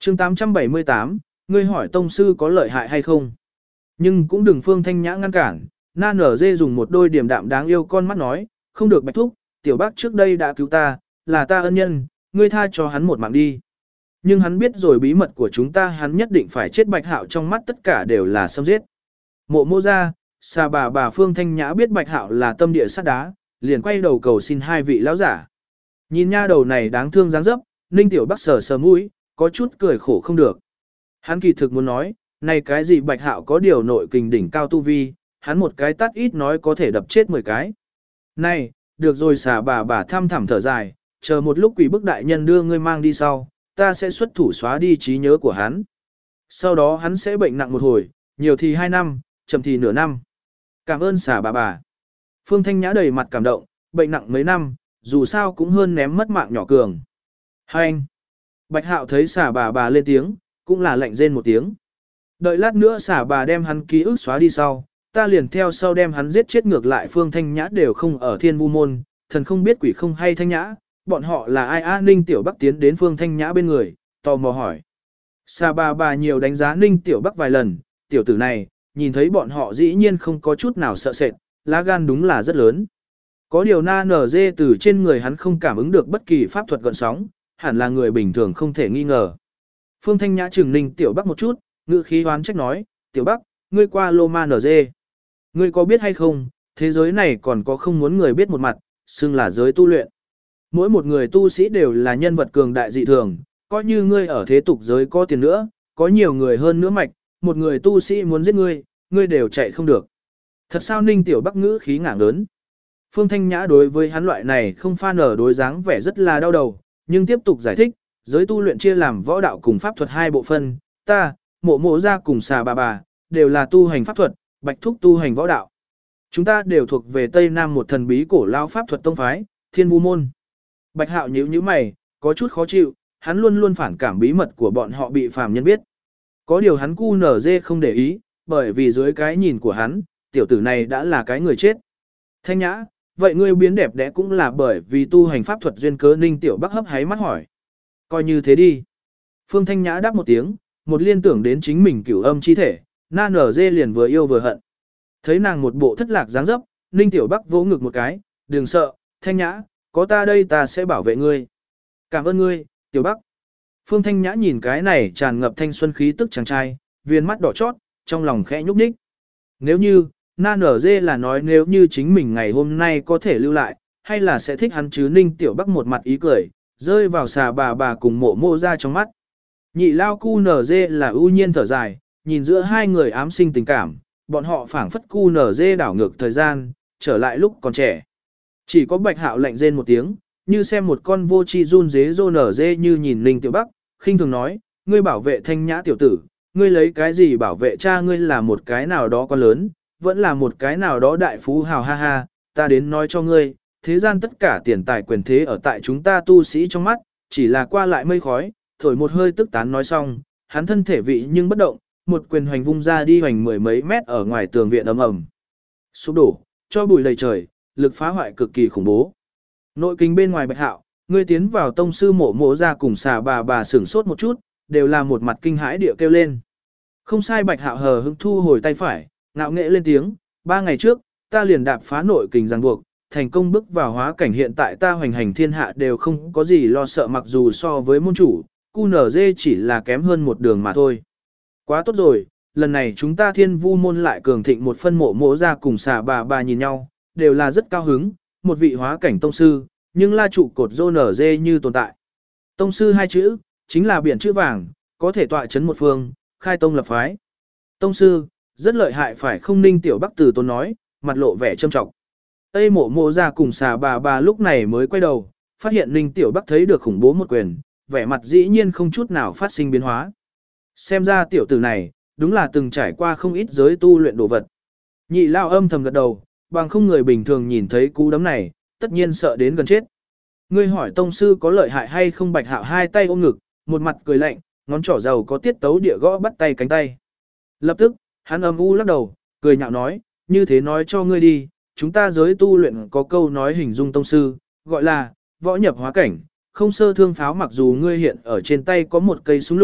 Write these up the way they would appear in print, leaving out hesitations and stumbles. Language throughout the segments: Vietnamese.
chương 878, ngươi hỏi tông sư có lợi hại hay không? Nhưng cũng đừng Phương Thanh Nhã ngăn cản, Na Nở Dê dùng một đôi điềm đạm đáng yêu con mắt nói, không được Bạch Thúc, tiểu bác trước đây đã cứu ta, là ta ân nhân, ngươi tha cho hắn một mạng đi. Nhưng hắn biết rồi bí mật của chúng ta, hắn nhất định phải chết. Bạch Hạo trong mắt tất cả đều là xâm giết. Mộ Mộ ra, xà bà Phương Thanh Nhã biết Bạch Hạo là tâm địa sắt đá, liền quay đầu cầu xin hai vị lão giả. Nhìn nha đầu này đáng thương dáng dấp, Ninh Tiểu Bắc sờ sờ mũi, có chút cười khổ không được. Hắn kỳ thực muốn nói, này cái gì Bạch Hạo có điều nội kình đỉnh cao tu vi, hắn một cái tát ít nói có thể đập chết 10 cái. Này, được rồi, xà bà thăm thẳm thở dài, chờ một lúc quỷ bức đại nhân đưa ngươi mang đi sau, ta sẽ xuất thủ xóa đi trí nhớ của hắn. Sau đó hắn sẽ bệnh nặng một hồi, nhiều thì 2 năm, chậm thì nửa năm. Cảm ơn xà bà. Phương Thanh Nhã đầy mặt cảm động, bệnh nặng mấy năm, dù sao cũng hơn ném mất mạng nhỏ cường. Hai anh. Bạch Hạo thấy xà bà lên tiếng, cũng là lạnh rên một tiếng. Đợi lát nữa xà bà đem hắn ký ức xóa đi sau, ta liền theo sau đem hắn giết chết. Ngược lại Phương Thanh Nhã đều không ở Thiên Vu môn, thần không biết quỷ không hay. Thanh Nhã, bọn họ là ai? Ninh Tiểu Bắc tiến đến Phương Thanh Nhã bên người, tò mò hỏi. Xà bà nhiều đánh giá Ninh Tiểu Bắc vài lần, tiểu tử này, nhìn thấy bọn họ dĩ nhiên không có chút nào sợ sệt, lá gan đúng là rất lớn. Có điều Na Nở Dê từ trên người hắn không cảm ứng được bất kỳ pháp thuật gợn sóng, hẳn là người bình thường không thể nghi ngờ. Phương Thanh Nhã chừng Ninh Tiểu Bắc một chút, ngữ khí hoán trách nói, Tiểu Bắc, ngươi qua Lô Ma Nở Dê. Ngươi có biết hay không, thế giới này còn có không muốn người biết một mặt, xưng là giới tu luyện. Mỗi một người tu sĩ đều là nhân vật cường đại dị thường, coi như ngươi ở thế tục giới có tiền nữa, có nhiều người hơn nữa mạch, một người tu sĩ muốn giết ngươi, ngươi đều chạy không được. Thật sao? Ninh Tiểu Bắc ngữ khí ngảng lớn. Phương Thanh Nhã đối với hắn loại này không pha nở đối dáng vẻ rất là đau đầu, nhưng tiếp tục giải thích, giới tu luyện chia làm võ đạo cùng pháp thuật hai bộ phân, ta, Mộ ra cùng xà bà, đều là tu hành pháp thuật, Bạch Thúc tu hành võ đạo. Chúng ta đều thuộc về Tây Nam một thần bí cổ lao pháp thuật tông phái, Thiên Vu môn. Bạch Hạo nhíu mày, có chút khó chịu, hắn luôn luôn phản cảm bí mật của bọn họ bị phàm nhân biết. Có điều hắn QNZ không để ý, bởi vì dưới cái nhìn của hắn, tiểu tử này đã là cái người chết. Thanh Nhã, vậy ngươi biến đẹp đẽ cũng là bởi vì tu hành pháp thuật duyên cớ? Ninh Tiểu Bắc hấp háy mắt hỏi. Coi như thế đi. Phương Thanh Nhã đáp một tiếng, một liên tưởng đến chính mình cửu âm chi thể, Na Nở Dê liền vừa yêu vừa hận. Thấy nàng một bộ thất lạc dáng dấp, Ninh Tiểu Bắc vỗ ngực một cái, đừng sợ, Thanh Nhã, có ta đây ta sẽ bảo vệ ngươi. Cảm ơn ngươi, Tiểu Bắc. Phương Thanh Nhã nhìn cái này tràn ngập thanh xuân khí tức chàng trai, viên mắt đỏ chót, trong lòng khẽ nhúc nhích. Nếu như, Na Nở Dê là nói nếu như chính mình ngày hôm nay có thể lưu lại, hay là sẽ thích hắn chứ? Ninh Tiểu Bắc một mặt ý cười, rơi vào xà bà cùng Mộ ra trong mắt. Nhị lao QNZ là ưu nhiên thở dài, nhìn giữa hai người ám sinh tình cảm, bọn họ phảng phất QNZ đảo ngược thời gian, trở lại lúc còn trẻ. Chỉ có Bạch Hạo lạnh rên một tiếng, như xem một con vô tri run dế rô nở dê, như nhìn Ninh Tiểu Bắc, khinh thường nói, ngươi bảo vệ Thanh Nhã tiểu tử, ngươi lấy cái gì bảo vệ cha ngươi? Là một cái nào đó quá lớn, vẫn là một cái nào đó đại phú hào? Ha ha, ta đến nói cho ngươi, thế gian tất cả tiền tài quyền thế ở tại chúng ta tu sĩ trong mắt, chỉ là qua lại mây khói, thổi một hơi tức tán. Nói xong, hắn thân thể vị nhưng bất động, một quyền hoành vung ra đi, hoành mười mấy mét ở ngoài tường viện ầm ầm sụp đổ, cho bụi đầy trời, lực phá hoại cực kỳ khủng bố. Nội kinh bên ngoài Bạch Hạo, ngươi tiến vào tông sư Mộ ra cùng xà bà sửng sốt một chút, đều là một mặt kinh hãi địa kêu lên. Không sai. Bạch Hạo hờ hững thu hồi tay phải, ngạo nghễ lên tiếng, 3 ngày trước, ta liền đạp phá nội kình ràng buộc, thành công bước vào hóa cảnh, hiện tại ta hoành hành thiên hạ đều không có gì lo sợ, mặc dù so với môn chủ, QNZ chỉ là kém hơn một đường mà thôi. Quá tốt rồi, lần này chúng ta Thiên Vu môn lại cường thịnh một phân. Mộ ra cùng xà bà nhìn nhau, đều là rất cao hứng, một vị hóa cảnh tông sư, nhưng la trụ cột QNZ như tồn tại. Tông sư hai chữ, chính là biển chữ vàng, có thể tọa chấn một phương, khai tông lập phái. Tông sư, rất lợi hại phải không? Ninh Tiểu Bắc từ tốn nói, mặt lộ vẻ trâm trọng. Tây Mộ ra cùng xà bà lúc này mới quay đầu, phát hiện Ninh Tiểu Bắc thấy được khủng bố một quyền, vẻ mặt dĩ nhiên không chút nào phát sinh biến hóa. Xem ra tiểu tử này, đúng là từng trải qua không ít giới tu luyện đồ vật. Nhị lao âm thầm gật đầu, bằng không người bình thường nhìn thấy cú đấm này, tất nhiên sợ đến gần chết. Ngươi hỏi tông sư có lợi hại hay không? Bạch Hạo hai tay ôm ngực, một mặt cười lạnh, ngón trỏ giàu có tiết tấu địa gõ bắt tay cánh tay. Lập tức, hắn âm u lắc đầu, cười nhạo nói, như thế nói cho ngươi đi, chúng ta giới tu luyện có câu nói hình dung tông sư, gọi là võ nhập hóa cảnh, không sơ thương pháo. Mặc dù ngươi hiện ở trên tay có một cây súng lục,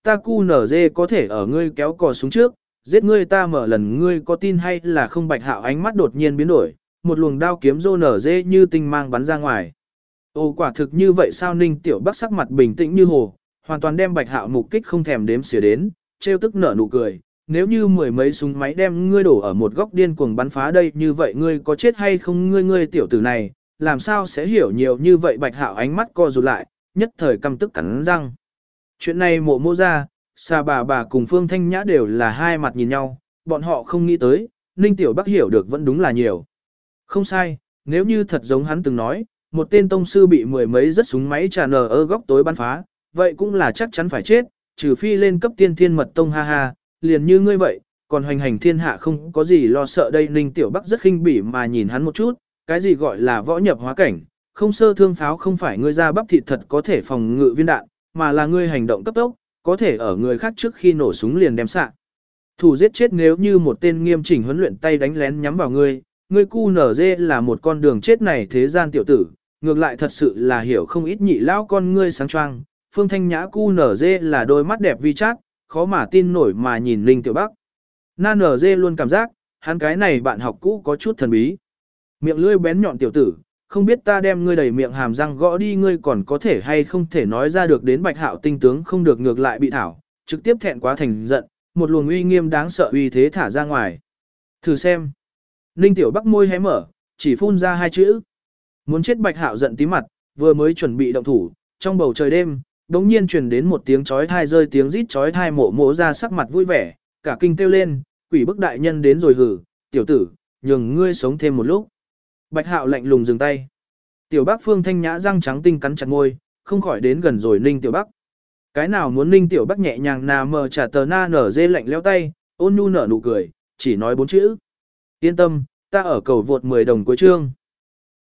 ta cu nở dê có thể ở ngươi kéo cò xuống trước, giết ngươi ta mở lần ngươi có tin hay là không. Bạch Hạo ánh mắt đột nhiên biến đổi, một luồng đao kiếm rô nở dê như tinh mang bắn ra ngoài. Ồ, quả thực như vậy sao? Ninh Tiểu Bắc sắc mặt bình tĩnh như hồ, hoàn toàn đem Bạch Hạo mục kích không thèm đếm xỉa đến, trêu tức nở nụ cười. Nếu như mười mấy súng máy đem ngươi đổ ở một góc điên cuồng bắn phá đây, như vậy ngươi có chết hay không? Ngươi tiểu tử này, làm sao sẽ hiểu nhiều như vậy? Bạch Hạo ánh mắt co rụt lại, nhất thời căm tức cắn răng. Chuyện này Mộ Mộ ra, Sa bà cùng Phương Thanh Nhã đều là hai mặt nhìn nhau, bọn họ không nghĩ tới, Ninh Tiểu Bắc hiểu được vẫn đúng là nhiều. Không sai, nếu như thật giống hắn từng nói, một tên tông sư bị mười mấy rất súng máy trà nở ở góc tối bắn phá, vậy cũng là chắc chắn phải chết, trừ phi lên cấp tiên thiên mật tông. Ha ha, liền như ngươi vậy, còn hoành hành thiên hạ không có gì lo sợ đây. Ninh Tiểu Bắc rất khinh bỉ mà nhìn hắn một chút, cái gì gọi là võ nhập hóa cảnh, không sơ thương pháo không phải ngươi ra bắp thịt thật có thể phòng ngự viên đạn, mà là ngươi hành động cấp tốc, có thể ở người khác trước khi nổ súng liền đem xạ thủ giết chết. Nếu như một tên nghiêm chỉnh huấn luyện tay đánh lén nhắm vào ngươi cu nở dê là một con đường chết này. Thế gian tiểu tử, ngược lại thật sự là hiểu không ít. Nhị lão con ngươi sáng choang, Phương Thanh Nhã cu nở dê là đôi mắt đẹp vi chát, khó mà tin nổi mà nhìn Ninh Tiểu Bắc. Na nở dê luôn cảm giác, hắn cái này bạn học cũ có chút thần bí. Miệng lưỡi bén nhọn tiểu tử, không biết ta đem ngươi đầy miệng hàm răng gõ đi ngươi còn có thể hay không thể nói ra được. Đến Bạch Hạo tinh tướng không được, ngược lại bị thảo, trực tiếp thẹn quá thành giận, một luồng uy nghiêm đáng sợ uy thế thả ra ngoài. Thử xem. Ninh Tiểu Bắc môi hé mở, chỉ phun ra hai chữ. Muốn chết. Bạch Hạo giận tí mặt, vừa mới chuẩn bị động thủ, trong bầu trời đêm, đống nhiên truyền đến một tiếng chói tai rơi, tiếng rít chói tai. Mộ Mộ ra sắc mặt vui vẻ, cả kinh kêu lên, quỷ bức đại nhân đến rồi hử, tiểu tử, nhường ngươi sống thêm một lúc. Bạch Hạo lạnh lùng dừng tay. Tiểu Bắc Phương Thanh Nhã răng trắng tinh cắn chặt môi, không khỏi đến gần rồi Ninh Tiểu Bắc. Cái nào muốn Ninh Tiểu Bắc nhẹ nhàng nà mờ trả tờ na nở dê lạnh leo tay, ôn nhu nở nụ cười, chỉ nói bốn chữ. Yên tâm, ta ở cầu vượt 10 đồng cuối chương.